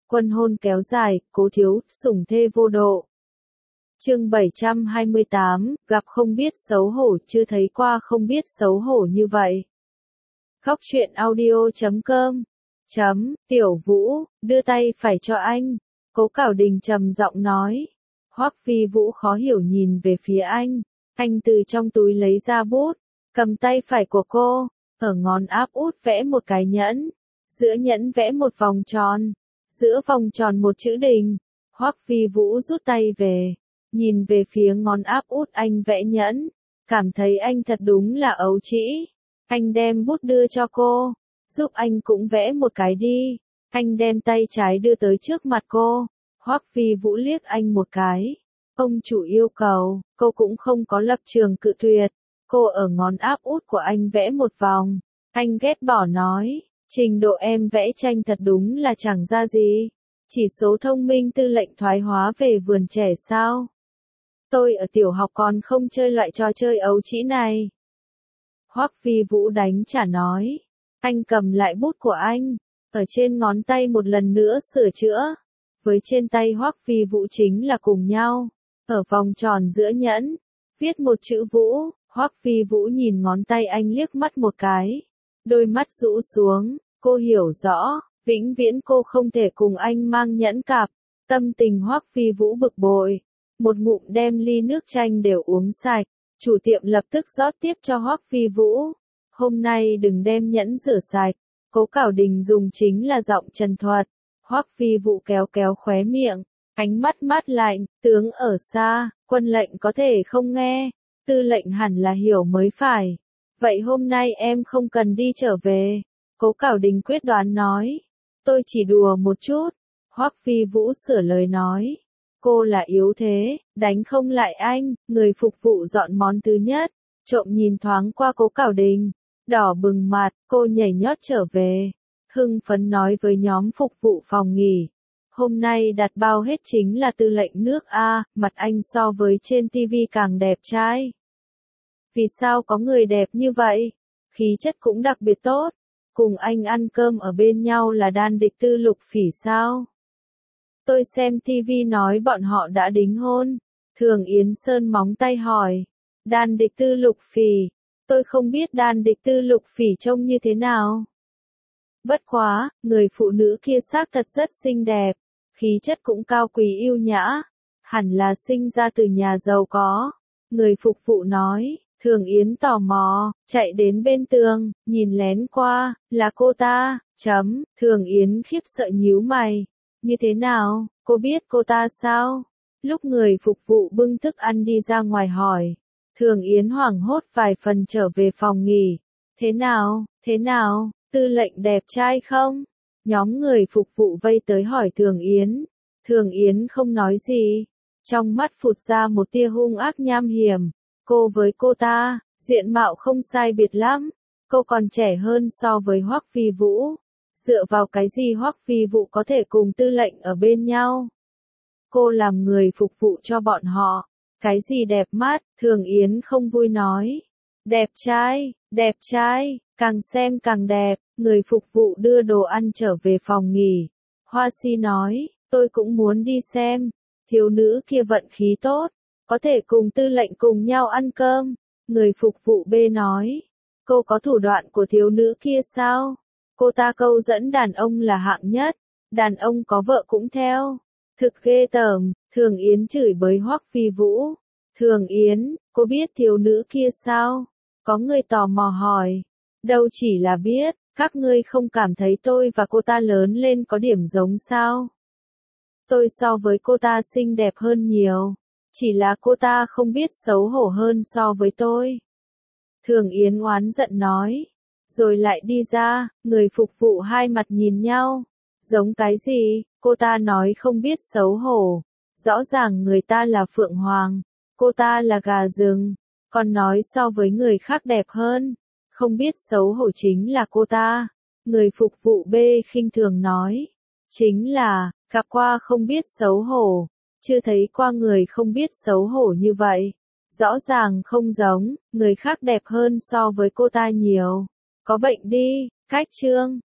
Quân hôn kéo dài, Cố Thiếu, sủng thê vô độ. Chương 728, gặp không biết xấu hổ, chưa thấy qua không biết xấu hổ như vậy. Khóc chuyện audio.com Tiểu Vũ, đưa tay phải cho anh. Cố Cảo Đình trầm giọng nói. Hoắc Phi Vũ khó hiểu nhìn về phía anh. Anh từ trong túi lấy ra bút, cầm tay phải của cô, ở ngón áp út vẽ một cái nhẫn. Giữa nhẫn vẽ một vòng tròn. Giữa vòng tròn một chữ đình. Hoắc Phi Vũ rút tay về, nhìn về phía ngón áp út anh vẽ nhẫn, cảm thấy anh thật đúng là ấu trĩ. Anh đem bút đưa cho cô, giúp anh cũng vẽ một cái đi. Anh đem tay trái đưa tới trước mặt cô. Hoắc Phi Vũ liếc anh một cái. Ông chủ yêu cầu, cô cũng không có lập trường cự tuyệt. Cô ở ngón áp út của anh vẽ một vòng. Anh ghét bỏ nói, trình độ em vẽ tranh thật đúng là chẳng ra gì. Chỉ số thông minh tư lệnh thoái hóa về vườn trẻ sao? Tôi ở tiểu học còn không chơi loại trò chơi ấu trĩ này. Hoắc Phi Vũ đánh trả nói. Anh cầm lại bút của anh, ở trên ngón tay một lần nữa sửa chữa. Với trên tay Hoắc Phi Vũ chính là cùng nhau. Ở vòng tròn giữa nhẫn, viết một chữ Vũ. Hoắc Phi Vũ nhìn ngón tay anh liếc mắt một cái. Đôi mắt rũ xuống, cô hiểu rõ, vĩnh viễn cô không thể cùng anh mang nhẫn cặp. Tâm tình Hoắc Phi Vũ bực bội. Một ngụm đem ly nước chanh đều uống sạch. Chủ tiệm lập tức rót tiếp cho Hoắc Phi Vũ. Hôm nay đừng đem nhẫn rửa sạch. Cố Cảo Đình dùng chính là giọng trần thuật. Hoắc Phi Vũ kéo kéo khóe miệng, ánh mắt mát lạnh, tướng ở xa, quân lệnh có thể không nghe, tư lệnh hẳn là hiểu mới phải. Vậy hôm nay em không cần đi trở về. Cố Cảo Đình quyết đoán nói. Tôi chỉ đùa một chút. Hoắc Phi Vũ sửa lời nói. Cô là yếu thế, đánh không lại anh. Người phục vụ dọn món thứ nhất, trộm nhìn thoáng qua Cố Cảo Đình, đỏ bừng mặt, cô nhảy nhót trở về. Hưng phấn nói với nhóm phục vụ phòng nghỉ. Hôm nay đặt bao hết chính là tư lệnh nước A, mặt anh so với trên TV càng đẹp trai. Vì sao có người đẹp như vậy? Khí chất cũng đặc biệt tốt. Cùng anh ăn cơm ở bên nhau là Đan Địch Tư Lục Phỉ sao? Tôi xem TV nói bọn họ đã đính hôn. Thường Yến Sơn móng tay hỏi. Đan Địch Tư Lục Phỉ. Tôi không biết Đan Địch Tư Lục Phỉ trông như thế nào. Bất quá, người phụ nữ kia xác thật rất xinh đẹp. Khí chất cũng cao quý yêu nhã. Hẳn là sinh ra từ nhà giàu có. Người phục vụ nói. Thường Yến tò mò, chạy đến bên tường, nhìn lén qua, là cô ta, Thường Yến khiếp sợ nhíu mày. Như thế nào, cô biết cô ta sao? Lúc người phục vụ bưng thức ăn đi ra ngoài hỏi. Thường Yến hoảng hốt vài phần trở về phòng nghỉ. Thế nào, tư lệnh đẹp trai không? Nhóm người phục vụ vây tới hỏi Thường Yến. Thường Yến không nói gì. Trong mắt phụt ra một tia hung ác nham hiểm. Cô với cô ta, diện mạo không sai biệt lắm. Cô còn trẻ hơn so với Hoắc Phi Vũ. Dựa vào cái gì Hoắc Phi Vũ có thể cùng tư lệnh ở bên nhau? Cô làm người phục vụ cho bọn họ. Cái gì đẹp mắt, Thường Yến không vui nói. Đẹp trai, càng xem càng đẹp. Người phục vụ đưa đồ ăn trở về phòng nghỉ. Hoa Si nói, tôi cũng muốn đi xem. Thiếu nữ kia vận khí tốt. Có thể cùng tư lệnh cùng nhau ăn cơm. Người phục vụ B nói. Cô có thủ đoạn của thiếu nữ kia sao? Cô ta câu dẫn đàn ông là hạng nhất. Đàn ông có vợ cũng theo. Thực ghê tởm. Thường Yến chửi bới Hoắc Phi Vũ. Thường Yến, cô biết thiếu nữ kia sao? Có người tò mò hỏi. Đâu chỉ là biết, các ngươi không cảm thấy tôi và cô ta lớn lên có điểm giống sao? Tôi so với cô ta xinh đẹp hơn nhiều. Chỉ là cô ta không biết xấu hổ hơn so với tôi. Thường Yến oán giận nói. Rồi lại đi ra, người phục vụ hai mặt nhìn nhau. Giống cái gì, cô ta nói không biết xấu hổ. Rõ ràng người ta là Phượng Hoàng. Cô ta là gà rừng. Còn nói so với người khác đẹp hơn. Không biết xấu hổ chính là cô ta. Người phục vụ B khinh thường nói. Chính là, gặp qua không biết xấu hổ. Chưa thấy qua người không biết xấu hổ như vậy. Rõ ràng không giống, người khác đẹp hơn so với cô ta nhiều. Có bệnh đi, cách chương.